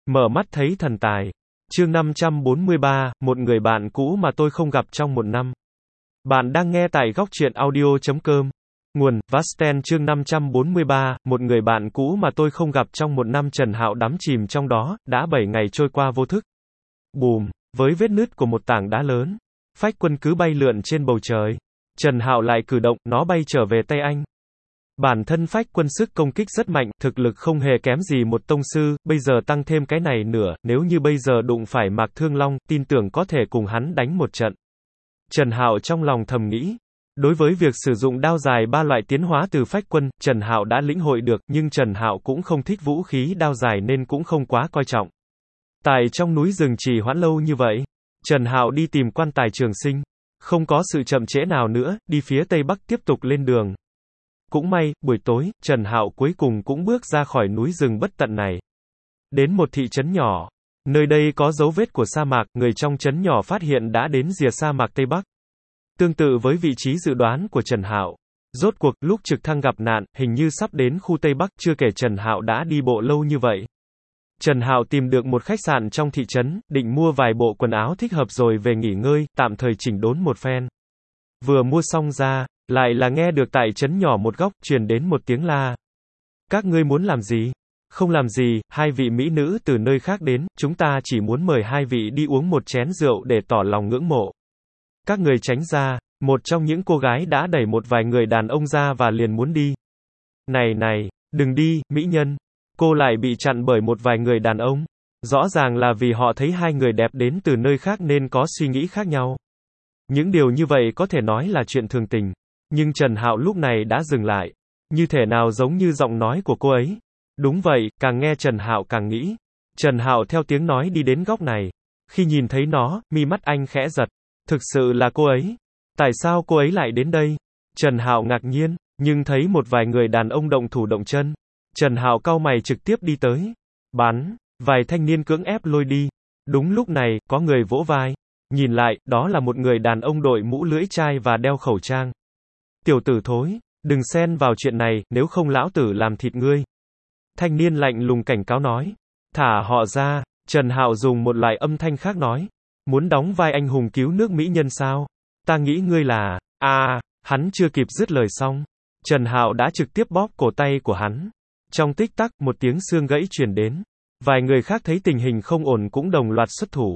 Mở mắt thấy thần tài. Chương 543, một người bạn cũ mà tôi không gặp trong một năm. Bạn đang nghe tại góc truyện audio.com. Nguồn, Vasten chương 543, một người bạn cũ mà tôi không gặp trong một năm. Trần Hạo đắm chìm trong đó, đã 7 ngày trôi qua vô thức. Bùm, với vết nứt của một tảng đá lớn. Phách quân cứ bay lượn trên bầu trời. Trần Hạo lại cử động, nó bay trở về tay anh. Bản thân phách quân sức công kích rất mạnh, thực lực không hề kém gì một tông sư, bây giờ tăng thêm cái này nữa, nếu như bây giờ đụng phải Mạc Thương Long, tin tưởng có thể cùng hắn đánh một trận. Trần Hạo trong lòng thầm nghĩ. Đối với việc sử dụng đao dài 3 loại tiến hóa từ phách quân, Trần Hạo đã lĩnh hội được, nhưng Trần Hạo cũng không thích vũ khí đao dài nên cũng không quá coi trọng. Tại trong núi rừng trì hoãn lâu như vậy, Trần Hạo đi tìm quan tài Trường Sinh. Không có sự chậm trễ nào nữa, đi phía tây bắc tiếp tục lên đường. Cũng may, buổi tối, Trần Hạo cuối cùng cũng bước ra khỏi núi rừng bất tận này. Đến một thị trấn nhỏ. Nơi đây có dấu vết của sa mạc, người trong trấn nhỏ phát hiện đã đến rìa sa mạc Tây Bắc. Tương tự với vị trí dự đoán của Trần Hạo. Rốt cuộc, lúc trực thăng gặp nạn, hình như sắp đến khu Tây Bắc, chưa kể Trần Hạo đã đi bộ lâu như vậy. Trần Hạo tìm được một khách sạn trong thị trấn, định mua vài bộ quần áo thích hợp rồi về nghỉ ngơi, tạm thời chỉnh đốn một phen. Vừa mua xong ra, lại là nghe được tại trấn nhỏ một góc, truyền đến một tiếng la. Các ngươi muốn làm gì? Không làm gì, hai vị mỹ nữ từ nơi khác đến, chúng ta chỉ muốn mời hai vị đi uống một chén rượu để tỏ lòng ngưỡng mộ. Các người tránh ra, một trong những cô gái đã đẩy một vài người đàn ông ra và liền muốn đi. Này, đừng đi, mỹ nhân. Cô lại bị chặn bởi một vài người đàn ông. Rõ ràng là vì họ thấy hai người đẹp đến từ nơi khác nên có suy nghĩ khác nhau. Những điều như vậy có thể nói là chuyện thường tình. Nhưng Trần Hạo lúc này đã dừng lại. Như thể nào giống như giọng nói của cô ấy. Đúng vậy, càng nghe Trần Hạo càng nghĩ. Trần Hạo theo tiếng nói đi đến góc này. Khi nhìn thấy nó, mi mắt anh khẽ giật. Thực sự là cô ấy. Tại sao cô ấy lại đến đây? Trần Hạo ngạc nhiên, nhưng thấy một vài người đàn ông động thủ động chân. Trần Hạo cau mày trực tiếp đi tới. Bắn, vài thanh niên cưỡng ép lôi đi. Đúng lúc này, có người vỗ vai. Nhìn lại, đó là một người đàn ông đội mũ lưỡi chai và đeo khẩu trang. Tiểu tử thối, đừng xen vào chuyện này, nếu không lão tử làm thịt ngươi. Thanh niên lạnh lùng cảnh cáo nói. Thả họ ra. Trần Hạo dùng một loại âm thanh khác nói. Muốn đóng vai anh hùng cứu nước mỹ nhân sao? Ta nghĩ ngươi là... Hắn chưa kịp dứt lời xong. Trần Hạo đã trực tiếp bóp cổ tay của hắn. Trong tích tắc, một tiếng xương gãy truyền đến. Vài người khác thấy tình hình không ổn cũng đồng loạt xuất thủ.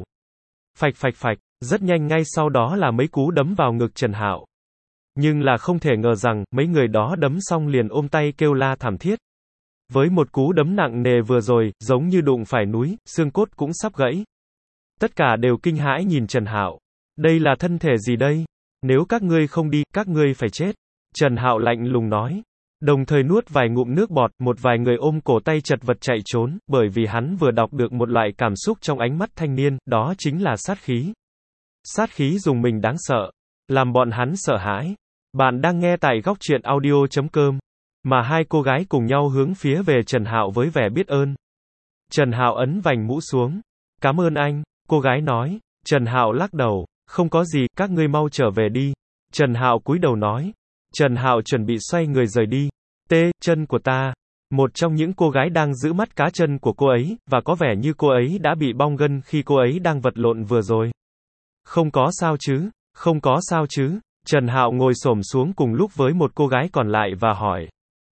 Phạch, rất nhanh ngay sau đó là mấy cú đấm vào ngực Trần Hạo. Nhưng là không thể ngờ rằng, mấy người đó đấm xong liền ôm tay kêu la thảm thiết. Với một cú đấm nặng nề vừa rồi, giống như đụng phải núi, xương cốt cũng sắp gãy. Tất cả đều kinh hãi nhìn Trần Hạo. Đây là thân thể gì đây? Nếu các ngươi không đi, các ngươi phải chết. Trần Hạo lạnh lùng nói. Đồng thời nuốt vài ngụm nước bọt, một vài người ôm cổ tay chật vật chạy trốn, bởi vì hắn vừa đọc được một loại cảm xúc trong ánh mắt thanh niên, đó chính là sát khí. Sát khí dùng mình đáng sợ, làm bọn hắn sợ hãi. Bạn đang nghe tại góc truyện audio.com, mà hai cô gái cùng nhau hướng phía về Trần Hạo với vẻ biết ơn. Trần Hạo ấn vành mũ xuống. Cảm ơn anh, cô gái nói. Trần Hạo lắc đầu, không có gì, các ngươi mau trở về đi. Trần Hạo cúi đầu nói. Trần Hạo chuẩn bị xoay người rời đi. Chân của ta. Một trong những cô gái đang giữ mắt cá chân của cô ấy, và có vẻ như cô ấy đã bị bong gân khi cô ấy đang vật lộn vừa rồi. Không có sao chứ, không có sao chứ. Trần Hạo ngồi xổm xuống cùng lúc với một cô gái còn lại và hỏi.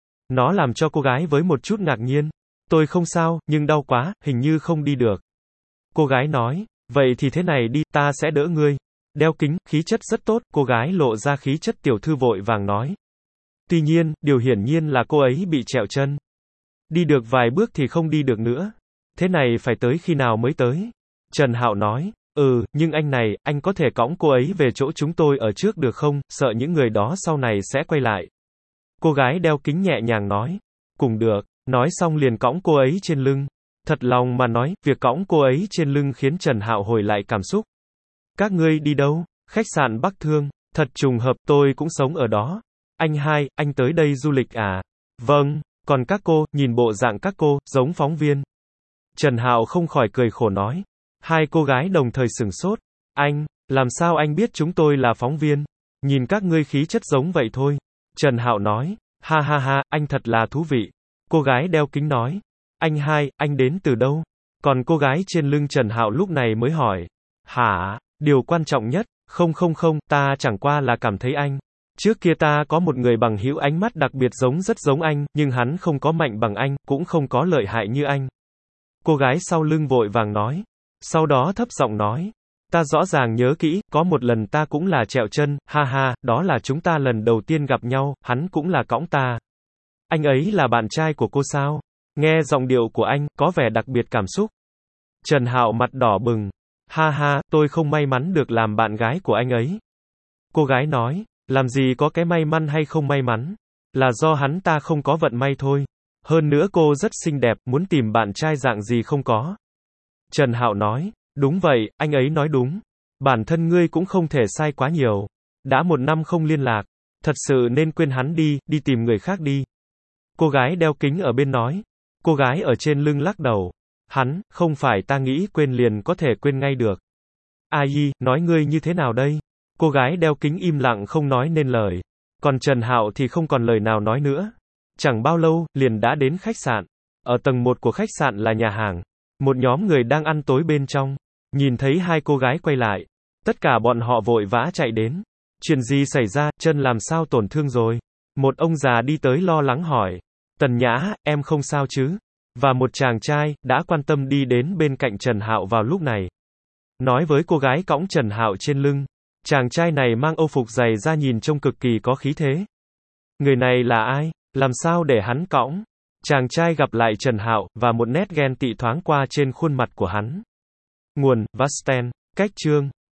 Nó làm cho cô gái với một chút ngạc nhiên. Tôi không sao, nhưng đau quá, hình như không đi được. Cô gái nói, vậy thì thế này đi, ta sẽ đỡ ngươi. Đeo kính, khí chất rất tốt, cô gái lộ ra khí chất tiểu thư vội vàng nói. Tuy nhiên, điều hiển nhiên là cô ấy bị trẹo chân. Đi được vài bước thì không đi được nữa. Thế này phải tới khi nào mới tới? Trần Hạo nói, nhưng anh này, anh có thể cõng cô ấy về chỗ chúng tôi ở trước được không, sợ những người đó sau này sẽ quay lại. Cô gái đeo kính nhẹ nhàng nói, cùng được, nói xong liền cõng cô ấy trên lưng. Thật lòng mà nói, việc cõng cô ấy trên lưng khiến Trần Hạo hồi lại cảm xúc. Các ngươi đi đâu? Khách sạn Bắc Thương. Thật trùng hợp, tôi cũng sống ở đó. Anh tới đây du lịch à? Vâng, còn các cô, nhìn bộ dạng các cô, giống phóng viên. Trần Hạo không khỏi cười khổ nói. Hai cô gái đồng thời sửng sốt. Làm sao anh biết chúng tôi là phóng viên? Nhìn các ngươi khí chất giống vậy thôi. Trần Hạo nói. Ha, anh thật là thú vị. Cô gái đeo kính nói. Anh đến từ đâu? Còn cô gái trên lưng Trần Hạo lúc này mới hỏi. Hả? Điều quan trọng nhất, không, ta chẳng qua là cảm thấy anh. Trước kia ta có một người bằng hữu ánh mắt đặc biệt rất giống anh, nhưng hắn không có mạnh bằng anh, cũng không có lợi hại như anh. Cô gái sau lưng vội vàng nói. Sau đó thấp giọng nói. Ta rõ ràng nhớ kỹ, có một lần ta cũng là trẹo chân, ha ha, đó là chúng ta lần đầu tiên gặp nhau, hắn cũng là cõng ta. Anh ấy là bạn trai của cô sao? Nghe giọng điệu của anh, có vẻ đặc biệt cảm xúc. Trần Hạo mặt đỏ bừng. Ha ha, tôi không may mắn được làm bạn gái của anh ấy. Cô gái nói, làm gì có cái may mắn hay không may mắn. Là do hắn ta không có vận may thôi. Hơn nữa cô rất xinh đẹp, muốn tìm bạn trai dạng gì không có. Trần Hạo nói, đúng vậy, anh ấy nói đúng. Bản thân ngươi cũng không thể sai quá nhiều. Đã 1 năm không liên lạc. Thật sự nên quên hắn đi, đi tìm người khác đi. Cô gái đeo kính ở bên nói. Cô gái ở trên lưng lắc đầu. Hắn, không phải ta nghĩ quên liền có thể quên ngay được. Ai, nói ngươi như thế nào đây? Cô gái đeo kính im lặng không nói nên lời. Còn Trần Hạo thì không còn lời nào nói nữa. Chẳng bao lâu, liền đã đến khách sạn. Ở tầng 1 của khách sạn là nhà hàng. Một nhóm người đang ăn tối bên trong. Nhìn thấy hai cô gái quay lại. Tất cả bọn họ vội vã chạy đến. Chuyện gì xảy ra, chân làm sao tổn thương rồi? Một ông già đi tới lo lắng hỏi. Tần Nhã, em không sao chứ? Và một chàng trai, đã quan tâm đi đến bên cạnh Trần Hạo vào lúc này. Nói với cô gái cõng Trần Hạo trên lưng. Chàng trai này mang âu phục dày ra nhìn trông cực kỳ có khí thế. Người này là ai? Làm sao để hắn cõng? Chàng trai gặp lại Trần Hạo, và một nét ghen tị thoáng qua trên khuôn mặt của hắn. Nguồn, Vasten, cách chương.